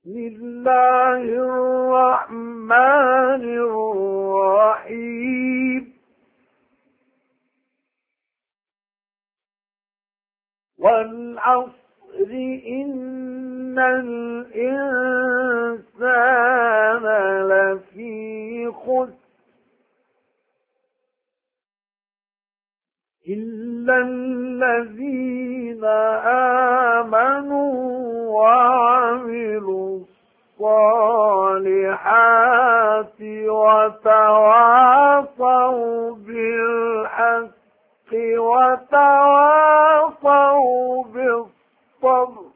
بسم الله الرحمن الرحيم والعصر إن الإنسان لفي خسر إلا الذين آمنوا وعملوا الصالحات وتواصوا بالحق وتواصوا بالصبر